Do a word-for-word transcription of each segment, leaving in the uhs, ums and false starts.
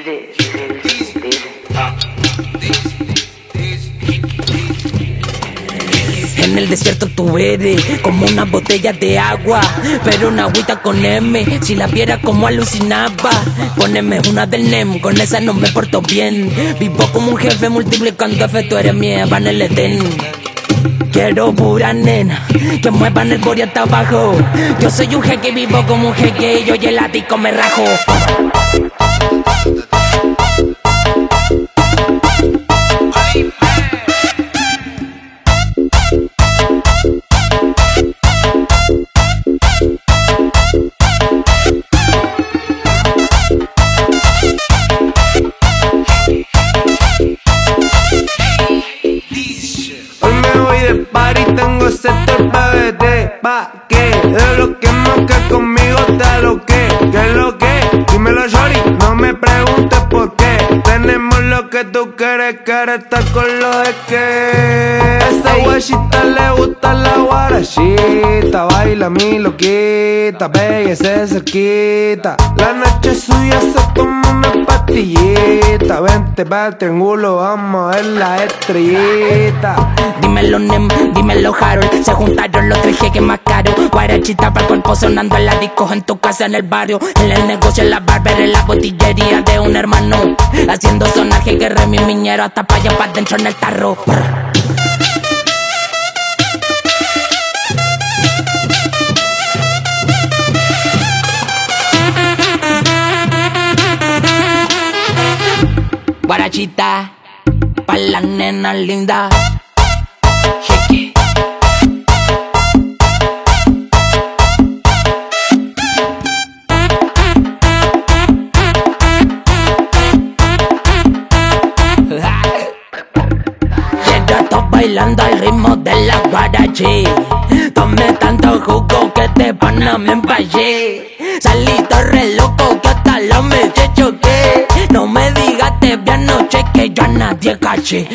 En el desierto tú eres como una botella de agua, pero una agüita con M, si la viera como alucinaba. Poneme una del N E M, con esa no me porto bien. Vivo como un jefe multiplicando F, tú eres mi Eva en el Edén. Quiero pura nena, que muevan el body hasta abajo. Yo soy un jeque, vivo como un jeque, y yo y el ático me rajo. Tengo sector pa' verte, pa' que de lo que no que conmigo te lo que, que es lo que, dímelo shorty, no me preguntes por qué. Tenemos lo que tú quieres, quieres estar con lo de que. Esa guachita le gusta la guarachita, baila mi loquita, péguese cerquita. La noche es suya, se toma una pastillita. Vente pa' el triángulo, vamos a ver la estrellita. Dímelo Nem, dímelo Harold, se juntaron los tres jeques más caros. Guarachita para el cuerpo sonando en la disco, en tu casa, en el barrio, en el negocio, en la barber, en la botillería de un hermano, haciendo sonar jeque re mi miñero, hasta pa' allá pa' dentro en el tarro. Guarachita, pa' la nena linda. Jeque. Quiero estar bailando al ritmo de la guarachi. Tomé tanto jugo que te pana me empallé. Salí todo re loco que hasta la me choqué. No me digas te vi anoche que yo a nadie caché.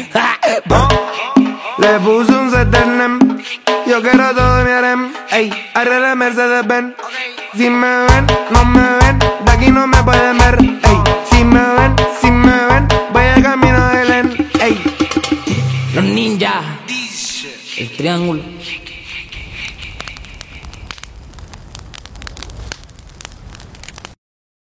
Le puse un set de N E M, yo quiero todo mi harem. Ey, arregle Mercedes Benz. Si me ven, no me ven, de aquí no me pueden ver. Ey, si me ven, si me ven, voy al camino de Len. Ey, los ninjas, el triángulo.